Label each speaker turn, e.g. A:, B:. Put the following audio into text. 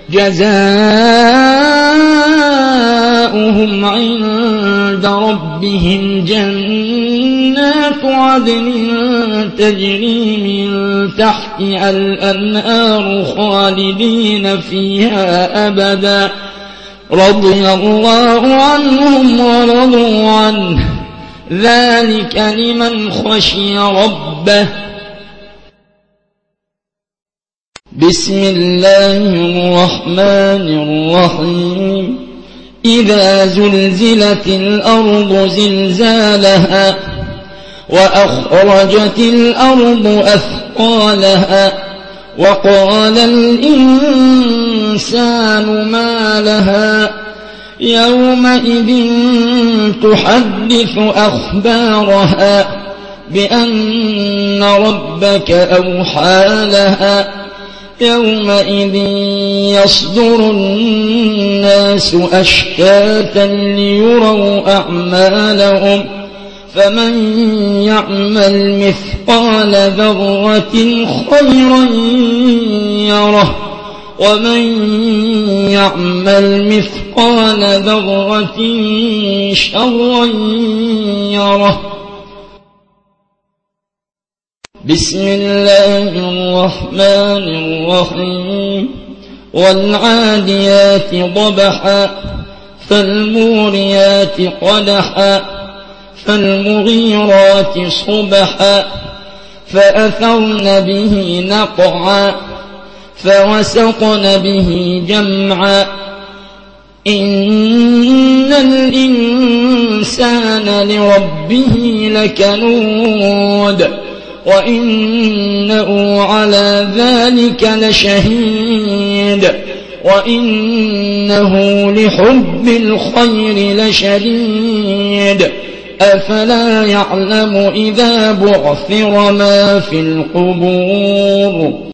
A: جزاؤهم عند ربهم جنات عدن تجري من تحتها الأنهار خالدين فيها أبدا رضي الله عنهم ورضوا عنه ذلك لمن خشي ربه. بسم الله الرحمن الرحيم. إذا زلزلت الأرض زلزالها وأخرجت الأرض أثقالها وقال الإنسان ما لها يومئذ تحدث أخبارها بأن ربك أوحى لها يومئذ يصدر الناس أشتاتا ليروا أعمالهم فمن يعمل مثقال ذرة خيرا يره ومن يعمل مثقال ذرة شرا يره. بسم الله الرحمن الرحيم. والعاديات ضبحا فالموريات قدحا فالمغيرات صبحا فأثرن به نقعا فوسطن به جمعا إن الإنسان لربه لكنود وإنه على ذلك لشهيد وإنه لحب الخير لشديد أفلا يعلم إذا بعثر ما في القبور